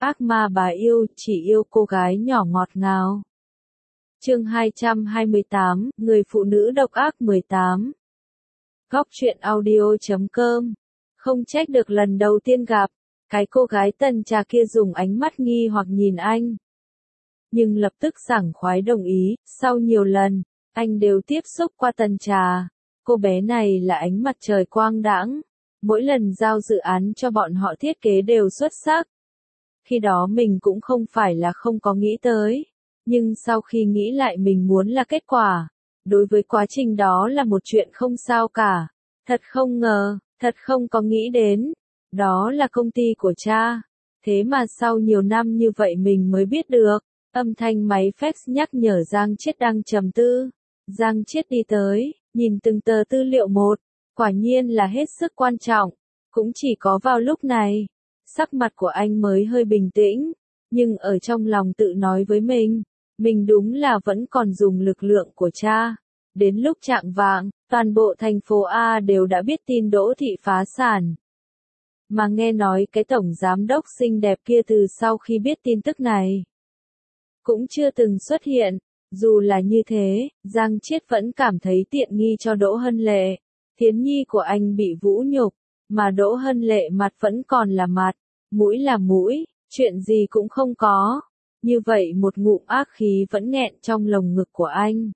ác ma bà yêu, chỉ yêu cô gái nhỏ ngọt ngào. Chương 228, Người phụ nữ độc ác 18. Góc truyện audio.com. Không trách được lần đầu tiên gặp, cái cô gái tần trà kia dùng ánh mắt nghi hoặc nhìn anh. Nhưng lập tức sảng khoái đồng ý, sau nhiều lần, anh đều tiếp xúc qua tần trà. Cô bé này là ánh mặt trời quang đãng, mỗi lần giao dự án cho bọn họ thiết kế đều xuất sắc. Khi đó mình cũng không phải là không có nghĩ tới, nhưng sau khi nghĩ lại mình muốn là kết quả. Đối với quá trình đó là một chuyện không sao cả. Thật không ngờ, thật không có nghĩ đến. Đó là công ty của cha. Thế mà sau nhiều năm như vậy mình mới biết được. Âm thanh máy fax nhắc nhở Giang Chiết đang trầm tư. Giang Chiết đi tới, nhìn từng tờ tư liệu một. Quả nhiên là hết sức quan trọng. Cũng chỉ có vào lúc này, sắc mặt của anh mới hơi bình tĩnh. Nhưng ở trong lòng tự nói với mình đúng là vẫn còn dùng lực lượng của cha. Đến lúc chạng vạng, toàn bộ thành phố A đều đã biết tin Đỗ Thị phá sản. Mà nghe nói cái tổng giám đốc xinh đẹp kia từ sau khi biết tin tức này, cũng chưa từng xuất hiện. Dù là như thế, Giang Chiết vẫn cảm thấy tiện nghi cho Đỗ Hân Lệ. Thiến nhi của anh bị vũ nhục, mà Đỗ Hân Lệ mặt vẫn còn là mặt, mũi là mũi, chuyện gì cũng không có. Như vậy một ngụm ác khí vẫn nghẹn trong lồng ngực của anh.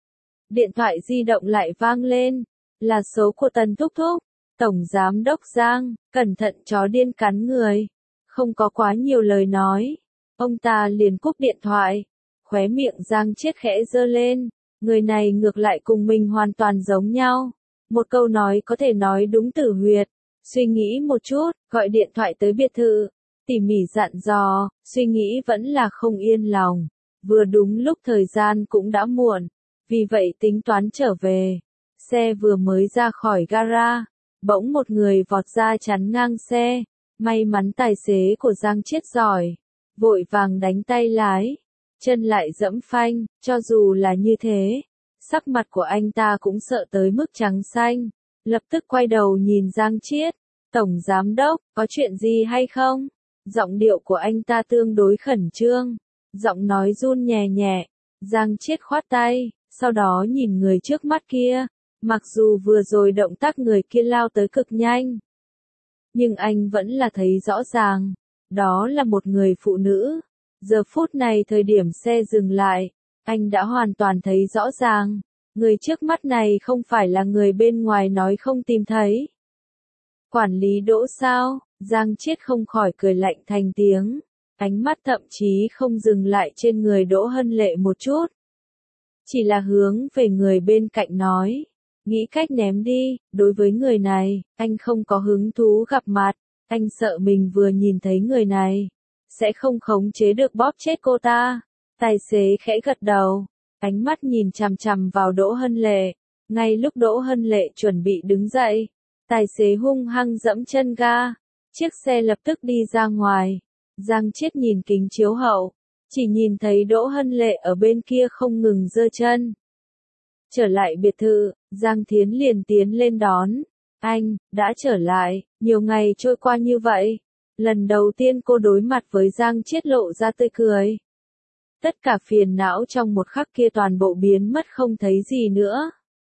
Điện thoại di động lại vang lên, là số của Tần Thúc Thúc. Tổng giám đốc Giang, cẩn thận chó điên cắn người. Không có quá nhiều lời nói, ông ta liền cúp điện thoại. Khóe miệng Giang Chiết khẽ giơ lên, người này ngược lại cùng mình hoàn toàn giống nhau. Một câu nói có thể nói đúng tử huyệt. Suy nghĩ một chút, gọi điện thoại tới biệt thự, tỉ mỉ dặn dò, suy nghĩ vẫn là không yên lòng. Vừa đúng lúc thời gian cũng đã muộn, vì vậy tính toán trở về. Xe vừa mới ra khỏi gara, bỗng một người vọt ra chắn ngang xe. May mắn tài xế của Giang Chiết giỏi, vội vàng đánh tay lái, chân lại giẫm phanh. Cho dù là như thế, sắc mặt của anh ta cũng sợ tới mức trắng xanh. Lập tức quay đầu nhìn Giang Chiết. Tổng giám đốc, có chuyện gì hay không? Giọng điệu của anh ta tương đối khẩn trương, giọng nói run nhẹ nhẹ. Giang Chiết khoát tay, sau đó nhìn người trước mắt kia. Mặc dù vừa rồi động tác người kia lao tới cực nhanh, nhưng anh vẫn là thấy rõ ràng, đó là một người phụ nữ. Giờ phút này thời điểm xe dừng lại, anh đã hoàn toàn thấy rõ ràng, người trước mắt này không phải là người bên ngoài nói không tìm thấy. Quản lý Đỗ sao? Giang Chiết không khỏi cười lạnh thành tiếng, ánh mắt thậm chí không dừng lại trên người Đỗ Hân Lệ một chút. Chỉ là hướng về người bên cạnh nói, nghĩ cách ném đi. Đối với người này, anh không có hứng thú gặp mặt, anh sợ mình vừa nhìn thấy người này, sẽ không khống chế được bóp chết cô ta. Tài xế khẽ gật đầu, ánh mắt nhìn chằm chằm vào Đỗ Hân Lệ. Ngay lúc Đỗ Hân Lệ chuẩn bị đứng dậy, tài xế hung hăng giẫm chân ga, chiếc xe lập tức đi ra ngoài. Giang Chiết nhìn kính chiếu hậu, chỉ nhìn thấy Đỗ Hân Lệ ở bên kia không ngừng giơ chân. Trở lại biệt thự, Giang Thiến liền tiến lên đón. Anh, đã trở lại, nhiều ngày trôi qua như vậy. Lần đầu tiên cô đối mặt với Giang Chiết lộ ra tươi cười. Tất cả phiền não trong một khắc kia toàn bộ biến mất không thấy gì nữa.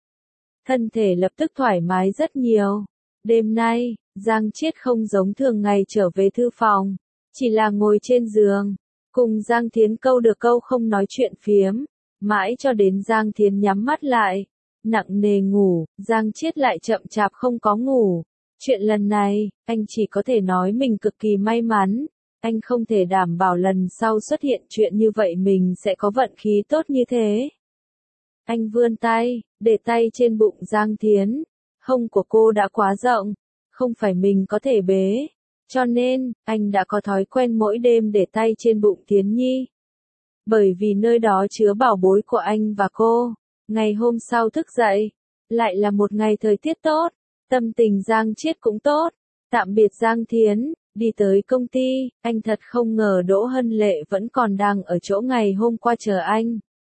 Thân thể lập tức thoải mái rất nhiều. Đêm nay, Giang Chiết không giống thường ngày trở về thư phòng, chỉ là ngồi trên giường, cùng Giang Thiến câu được câu không nói chuyện phiếm, mãi cho đến Giang Thiến nhắm mắt lại, nặng nề ngủ. Giang Chiết lại chậm chạp không có ngủ. Chuyện lần này, anh chỉ có thể nói mình cực kỳ may mắn, anh không thể đảm bảo lần sau xuất hiện chuyện như vậy mình sẽ có vận khí tốt như thế. Anh vươn tay, để tay trên bụng Giang Thiến. Hông của cô đã quá rộng, không phải mình có thể bế. Cho nên, anh đã có thói quen mỗi đêm để tay trên bụng Thiến Nhi. Bởi vì nơi đó chứa bảo bối của anh và cô. Ngày hôm sau thức dậy, lại là một ngày thời tiết tốt, tâm tình Giang Chiết cũng tốt. Tạm biệt Giang Thiến, đi tới công ty, anh thật không ngờ Đỗ Hân Lệ vẫn còn đang ở chỗ ngày hôm qua chờ anh.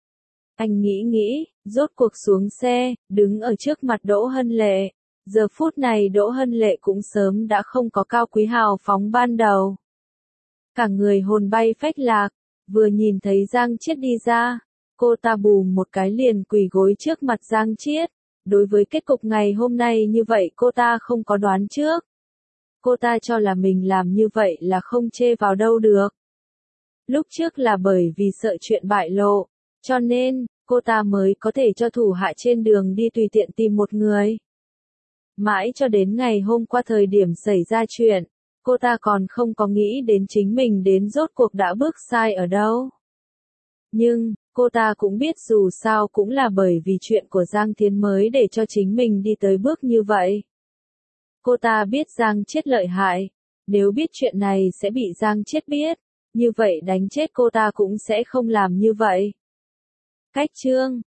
Anh nghĩ, rốt cuộc xuống xe, đứng ở trước mặt Đỗ Hân Lệ. Giờ phút này Đỗ Hân Lệ cũng sớm đã không có cao quý hào phóng ban đầu. Cả người hồn bay phách lạc, vừa nhìn thấy Giang Chiết đi ra, cô ta bùm một cái liền quỳ gối trước mặt Giang Chiết. Đối với kết cục ngày hôm nay như vậy cô ta không có đoán trước. Cô ta cho là mình làm như vậy là không chê vào đâu được. Lúc trước là bởi vì sợ chuyện bại lộ, cho nên, cô ta mới có thể cho thủ hạ trên đường đi tùy tiện tìm một người. Mãi cho đến ngày hôm qua thời điểm xảy ra chuyện, cô ta còn không có nghĩ đến chính mình đến rốt cuộc đã bước sai ở đâu. Nhưng, cô ta cũng biết dù sao cũng là bởi vì chuyện của Giang Thiến mới để cho chính mình đi tới bước như vậy. Cô ta biết Giang Chiết lợi hại, nếu biết chuyện này sẽ bị Giang Chiết biết, như vậy đánh chết cô ta cũng sẽ không làm như vậy. Cách chương